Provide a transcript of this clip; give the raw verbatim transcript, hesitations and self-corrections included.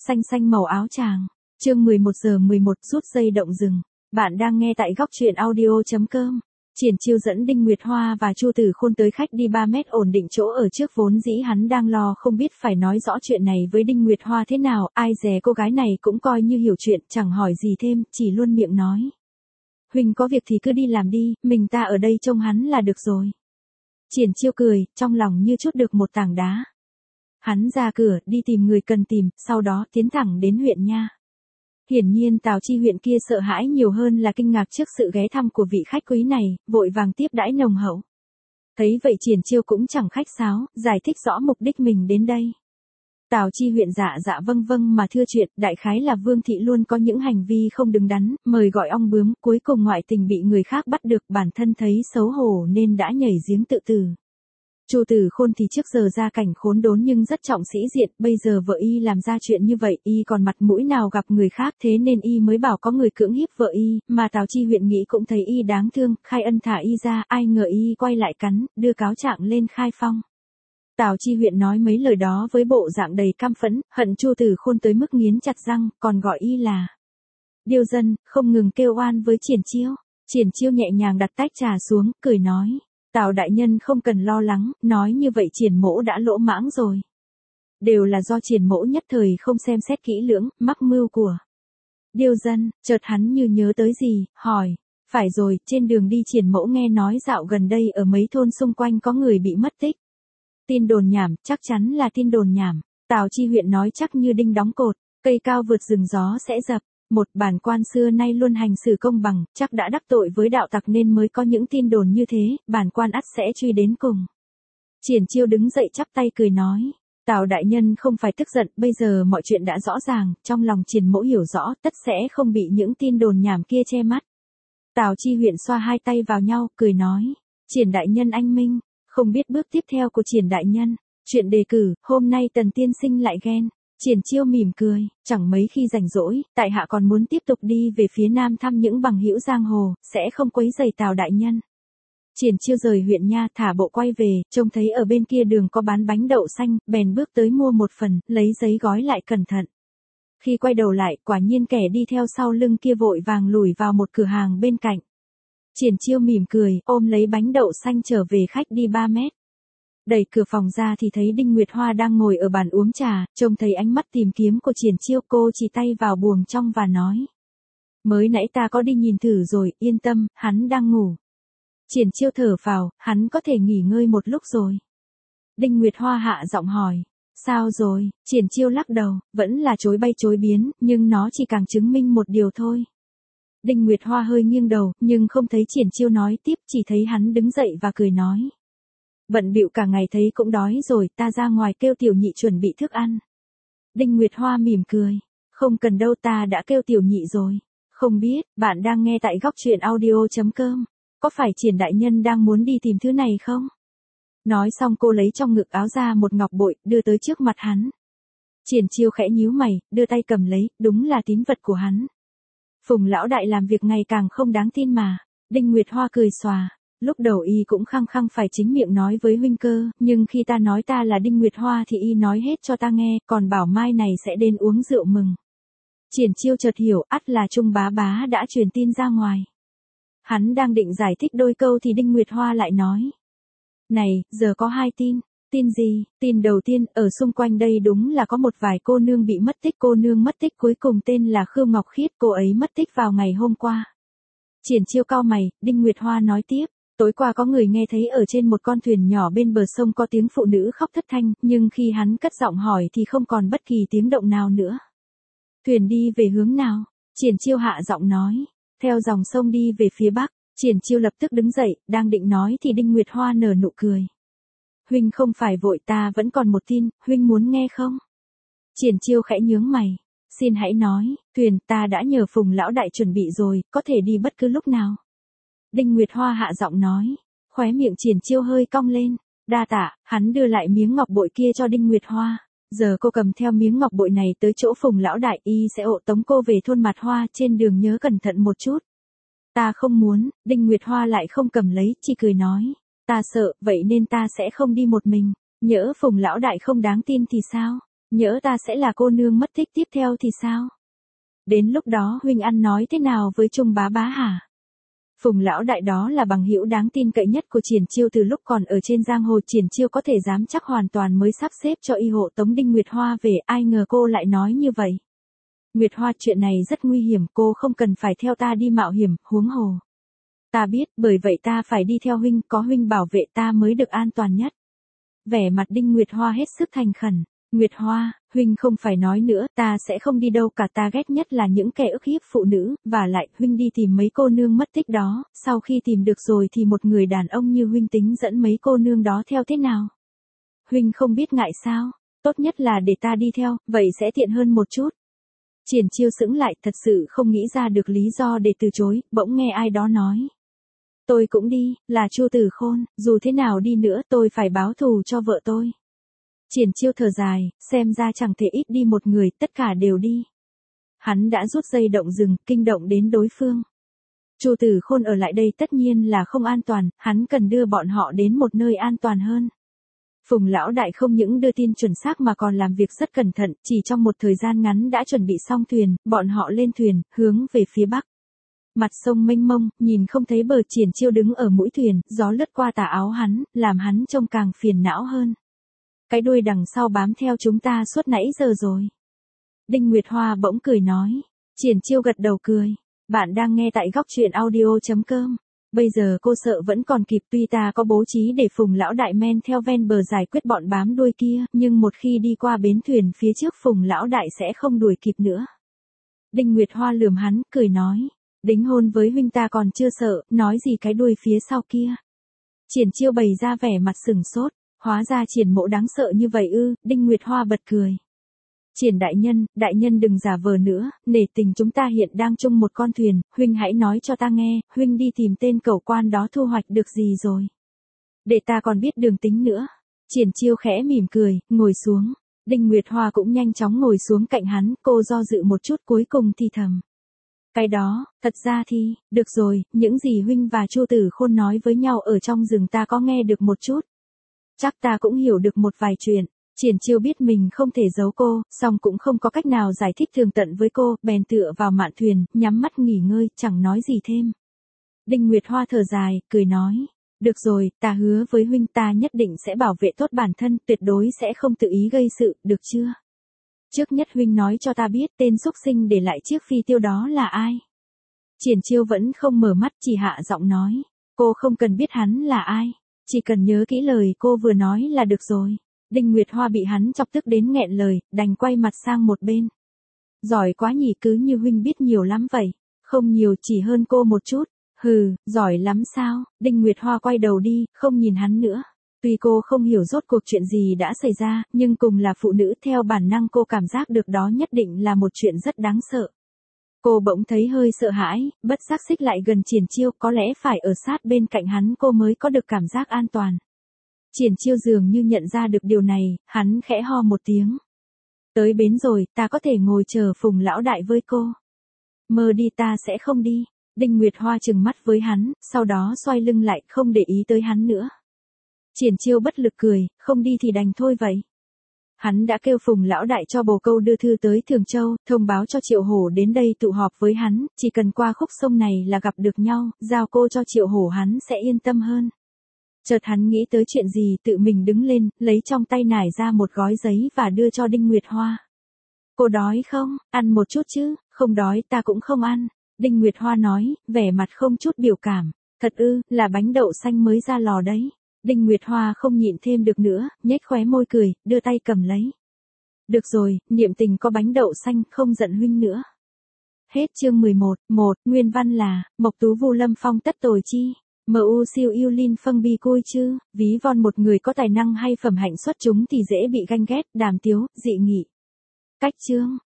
xanh xanh màu áo chàng. Chương mười một giờ mười một rút dây động rừng. Bạn đang nghe tại góc truyện audio chấm com. Triển Chiêu dẫn Đinh Nguyệt Hoa và Chu Tử Khôn tới khách đi ba mét ổn định chỗ ở trước, vốn dĩ hắn đang lo không biết phải nói rõ chuyện này với Đinh Nguyệt Hoa thế nào, ai dè cô gái này cũng coi như hiểu chuyện, chẳng hỏi gì thêm, chỉ luôn miệng nói. Huynh có việc thì cứ đi làm đi, mình ta ở đây trông hắn là được rồi. Triển Chiêu cười, trong lòng như trút được một tảng đá. Hắn ra cửa, đi tìm người cần tìm, sau đó tiến thẳng đến huyện nha. Hiển nhiên Tào Chi huyện kia sợ hãi nhiều hơn là kinh ngạc trước sự ghé thăm của vị khách quý này, vội vàng tiếp đãi nồng hậu. Thấy vậy Triển Chiêu cũng chẳng khách sáo, giải thích rõ mục đích mình đến đây. Tào Chi huyện dạ dạ vâng vâng mà thưa chuyện, đại khái là Vương thị luôn có những hành vi không đứng đắn, mời gọi ong bướm, cuối cùng ngoại tình bị người khác bắt được, bản thân thấy xấu hổ nên đã nhảy giếng tự tử. Chu Tử Khôn thì trước giờ gia cảnh khốn đốn nhưng rất trọng sĩ diện, bây giờ vợ y làm ra chuyện như vậy, y còn mặt mũi nào gặp người khác, thế nên y mới bảo có người cưỡng hiếp vợ y, mà Tào Chi huyện nghĩ cũng thấy y đáng thương, khai ân thả y ra, ai ngờ y quay lại cắn, đưa cáo trạng lên khai phong. Tào Chi huyện nói mấy lời đó với bộ dạng đầy căm phẫn, hận Chu Tử Khôn tới mức nghiến chặt răng, còn gọi y là điêu dân, không ngừng kêu oan với Triển Chiêu. Triển Chiêu nhẹ nhàng đặt tách trà xuống, cười nói. Tào đại nhân không cần lo lắng, nói như vậy Triển mỗ đã lỗ mãng rồi. Đều là do Triển mỗ nhất thời không xem xét kỹ lưỡng, mắc mưu của điêu dân. Chợt hắn như nhớ tới gì, hỏi. Phải rồi, trên đường đi Triển mỗ nghe nói dạo gần đây ở mấy thôn xung quanh có người bị mất tích. Tin đồn nhảm, chắc chắn là tin đồn nhảm. Tào Chi huyện nói chắc như đinh đóng cột, cây cao vượt rừng gió sẽ dập. Một bản quan xưa nay luôn hành xử công bằng, chắc đã đắc tội với đạo tặc nên mới có những tin đồn như thế, bản quan ắt sẽ truy đến cùng. Triển Chiêu đứng dậy chắp tay cười nói, Tào đại nhân không phải tức giận, bây giờ mọi chuyện đã rõ ràng, trong lòng Triển mỗ hiểu rõ, tất sẽ không bị những tin đồn nhảm kia che mắt. Tào Chi huyện xoa hai tay vào nhau, cười nói, Triển đại nhân anh minh, không biết bước tiếp theo của Triển đại nhân, chuyện đề cử, hôm nay Tần tiên sinh lại ghen. Triển Chiêu mỉm cười, chẳng mấy khi rảnh rỗi, tại hạ còn muốn tiếp tục đi về phía nam thăm những bằng hữu giang hồ, sẽ không quấy rầy Tào đại nhân. Triển Chiêu rời huyện nha, thả bộ quay về, trông thấy ở bên kia đường có bán bánh đậu xanh, bèn bước tới mua một phần, lấy giấy gói lại cẩn thận. Khi quay đầu lại, quả nhiên kẻ đi theo sau lưng kia vội vàng lủi vào một cửa hàng bên cạnh. Triển Chiêu mỉm cười, ôm lấy bánh đậu xanh trở về khách đi ba mét. Đẩy cửa phòng ra thì thấy Đinh Nguyệt Hoa đang ngồi ở bàn uống trà, trông thấy ánh mắt tìm kiếm của Triển Chiêu, cô chỉ tay vào buồng trong và nói. Mới nãy ta có đi nhìn thử rồi, yên tâm, hắn đang ngủ. Triển Chiêu thở phào, hắn có thể nghỉ ngơi một lúc rồi. Đinh Nguyệt Hoa hạ giọng hỏi. Sao rồi? Triển Chiêu lắc đầu, vẫn là chối bay chối biến, nhưng nó chỉ càng chứng minh một điều thôi. Đinh Nguyệt Hoa hơi nghiêng đầu, nhưng không thấy Triển Chiêu nói tiếp, chỉ thấy hắn đứng dậy và cười nói. Bận bịu cả ngày thấy cũng đói rồi, ta ra ngoài kêu tiểu nhị chuẩn bị thức ăn. Đinh Nguyệt Hoa mỉm cười. Không cần đâu, ta đã kêu tiểu nhị rồi. Không biết, bạn đang nghe tại góc truyện audio chấm com. Có phải Triển đại nhân đang muốn đi tìm thứ này không? Nói xong cô lấy trong ngực áo ra một ngọc bội, đưa tới trước mặt hắn. Triển Chiêu khẽ nhíu mày, đưa tay cầm lấy, đúng là tín vật của hắn. Phùng lão đại làm việc ngày càng không đáng tin mà. Đinh Nguyệt Hoa cười xòa. Lúc đầu y cũng khăng khăng phải chính miệng nói với huynh cơ, nhưng khi ta nói ta là Đinh Nguyệt Hoa thì y nói hết cho ta nghe, còn bảo mai này sẽ đến uống rượu mừng. Triển Chiêu chợt hiểu, ắt là Trung bá bá đã truyền tin ra ngoài. Hắn đang định giải thích đôi câu thì Đinh Nguyệt Hoa lại nói. Này, giờ có hai tin. Tin gì? Tin đầu tiên, ở xung quanh đây đúng là có một vài cô nương bị mất tích, cô nương mất tích cuối cùng tên là Khưu Ngọc Khiết, cô ấy mất tích vào ngày hôm qua. Triển Chiêu cau mày, Đinh Nguyệt Hoa nói tiếp. Tối qua có người nghe thấy ở trên một con thuyền nhỏ bên bờ sông có tiếng phụ nữ khóc thất thanh, nhưng khi hắn cất giọng hỏi thì không còn bất kỳ tiếng động nào nữa. Thuyền đi về hướng nào? Triển Chiêu hạ giọng nói. Theo dòng sông đi về phía bắc. Triển Chiêu lập tức đứng dậy, đang định nói thì Đinh Nguyệt Hoa nở nụ cười. Huynh không phải vội, ta vẫn còn một tin, huynh muốn nghe không? Triển Chiêu khẽ nhướng mày. Xin hãy nói, thuyền ta đã nhờ Phùng lão đại chuẩn bị rồi, có thể đi bất cứ lúc nào. Đinh Nguyệt Hoa hạ giọng nói, khóe miệng Triển Chiêu hơi cong lên, đa tạ, hắn đưa lại miếng ngọc bội kia cho Đinh Nguyệt Hoa. Giờ cô cầm theo miếng ngọc bội này tới chỗ Phùng lão đại, y sẽ hộ tống cô về thôn Mạt Hoa, trên đường nhớ cẩn thận một chút. Ta không muốn, Đinh Nguyệt Hoa lại không cầm lấy, chỉ cười nói, ta sợ, vậy nên ta sẽ không đi một mình, nhỡ Phùng lão đại không đáng tin thì sao? Nhỡ ta sẽ là cô nương mất tích tiếp theo thì sao? Đến lúc đó huynh ăn nói thế nào với Trung bá bá hả? Phùng lão đại đó là bằng hữu đáng tin cậy nhất của Triển Chiêu từ lúc còn ở trên giang hồ. Triển Chiêu có thể dám chắc hoàn toàn mới sắp xếp cho y hộ tống Đinh Nguyệt Hoa về, ai ngờ cô lại nói như vậy. Nguyệt Hoa, chuyện này rất nguy hiểm, cô không cần phải theo ta đi mạo hiểm, huống hồ. Ta biết, bởi vậy ta phải đi theo huynh, có huynh bảo vệ ta mới được an toàn nhất. Vẻ mặt Đinh Nguyệt Hoa hết sức thành khẩn. Nguyệt Hoa, huynh không phải nói nữa, ta sẽ không đi đâu cả, ta ghét nhất là những kẻ ức hiếp phụ nữ, và lại, huynh đi tìm mấy cô nương mất tích đó, sau khi tìm được rồi thì một người đàn ông như huynh tính dẫn mấy cô nương đó theo thế nào? Huynh không biết ngại sao? Tốt nhất là để ta đi theo, vậy sẽ tiện hơn một chút. Triển Chiêu sững lại, thật sự không nghĩ ra được lý do để từ chối, bỗng nghe ai đó nói. Tôi cũng đi, là Chu Tử Khôn, dù thế nào đi nữa tôi phải báo thù cho vợ tôi. Triển Chiêu thở dài, xem ra chẳng thể ít đi một người, tất cả đều đi. Hắn đã rút dây động rừng, kinh động đến đối phương. Chu Tử Khôn ở lại đây tất nhiên là không an toàn, hắn cần đưa bọn họ đến một nơi an toàn hơn. Phùng lão đại không những đưa tin chuẩn xác mà còn làm việc rất cẩn thận, chỉ trong một thời gian ngắn đã chuẩn bị xong thuyền, bọn họ lên thuyền, hướng về phía bắc. Mặt sông mênh mông, nhìn không thấy bờ. Triển Chiêu đứng ở mũi thuyền, gió lướt qua tà áo hắn, làm hắn trông càng phiền não hơn. Cái đuôi đằng sau bám theo chúng ta suốt nãy giờ rồi. Đinh Nguyệt Hoa bỗng cười nói. Triển Chiêu gật đầu cười. Bạn đang nghe tại góc truyện audio chấm com. Bây giờ cô sợ vẫn còn kịp, tuy ta có bố trí để Phùng lão đại men theo ven bờ giải quyết bọn bám đuôi kia, nhưng một khi đi qua bến thuyền phía trước Phùng lão đại sẽ không đuổi kịp nữa. Đinh Nguyệt Hoa lườm hắn, cười nói. Đính hôn với huynh ta còn chưa sợ, nói gì cái đuôi phía sau kia. Triển Chiêu bày ra vẻ mặt sừng sốt. Hóa ra Triển mộ đáng sợ như vậy ư? Đinh Nguyệt Hoa bật cười. Triển đại nhân, đại nhân đừng giả vờ nữa, nể tình chúng ta hiện đang chung một con thuyền, huynh hãy nói cho ta nghe, huynh đi tìm tên cẩu quan đó thu hoạch được gì rồi? Để ta còn biết đường tính nữa. Triển Chiêu khẽ mỉm cười, ngồi xuống. Đinh Nguyệt Hoa cũng nhanh chóng ngồi xuống cạnh hắn, cô do dự một chút cuối cùng thì thầm. Cái đó, thật ra thì, được rồi, những gì huynh và Chu Tử Khôn nói với nhau ở trong rừng ta có nghe được một chút. Chắc ta cũng hiểu được một vài chuyện. Triển Chiêu biết mình không thể giấu cô, song cũng không có cách nào giải thích tường tận với cô, bèn tựa vào mạn thuyền, nhắm mắt nghỉ ngơi, chẳng nói gì thêm. Đinh Nguyệt Hoa thở dài, cười nói. Được rồi, ta hứa với huynh ta nhất định sẽ bảo vệ tốt bản thân, tuyệt đối sẽ không tự ý gây sự, được chưa? Trước nhất huynh nói cho ta biết tên xúc sinh để lại chiếc phi tiêu đó là ai? Triển Chiêu vẫn không mở mắt, chỉ hạ giọng nói. Cô không cần biết hắn là ai. Chỉ cần nhớ kỹ lời cô vừa nói là được rồi. Đinh Nguyệt Hoa bị hắn chọc tức đến nghẹn lời, đành quay mặt sang một bên. Giỏi quá nhỉ, cứ như huynh biết nhiều lắm vậy. Không nhiều, chỉ hơn cô một chút. Hừ, giỏi lắm sao? Đinh Nguyệt Hoa quay đầu đi, không nhìn hắn nữa. Tuy cô không hiểu rốt cuộc chuyện gì đã xảy ra, nhưng cùng là phụ nữ, theo bản năng cô cảm giác được đó nhất định là một chuyện rất đáng sợ. Cô bỗng thấy hơi sợ hãi, bất giác xích lại gần Triển Chiêu, có lẽ phải ở sát bên cạnh hắn cô mới có được cảm giác an toàn. Triển Chiêu dường như nhận ra được điều này, hắn khẽ ho một tiếng. Tới bến rồi, ta có thể ngồi chờ Phùng lão đại với cô. Mơ đi, ta sẽ không đi. Đinh Nguyệt Hoa trừng mắt với hắn, sau đó xoay lưng lại, không để ý tới hắn nữa. Triển Chiêu bất lực cười, không đi thì đành thôi vậy. Hắn đã kêu Phùng lão đại cho bồ câu đưa thư tới Thường Châu, thông báo cho Triệu Hổ đến đây tụ họp với hắn, chỉ cần qua khúc sông này là gặp được nhau, giao cô cho Triệu Hổ hắn sẽ yên tâm hơn. Chợt hắn nghĩ tới chuyện gì, tự mình đứng lên, lấy trong tay nải ra một gói giấy và đưa cho Đinh Nguyệt Hoa. Cô đói không? Ăn một chút chứ? Không đói, ta cũng không ăn. Đinh Nguyệt Hoa nói, vẻ mặt không chút biểu cảm. Thật ư, là bánh đậu xanh mới ra lò đấy. Đinh Nguyệt Hoa không nhịn thêm được nữa, nhếch khóe môi cười, đưa tay cầm lấy. Được rồi, niệm tình có bánh đậu xanh, không giận huynh nữa. Hết chương mười một, một, nguyên văn là, Mộc Tú Vu Lâm Phong tất tồi chi. Mu siêu yêu linh phân bi côi chứ, ví von một người có tài năng hay phẩm hạnh xuất chúng thì dễ bị ganh ghét, đàm tiếu, dị nghị. Cách chương.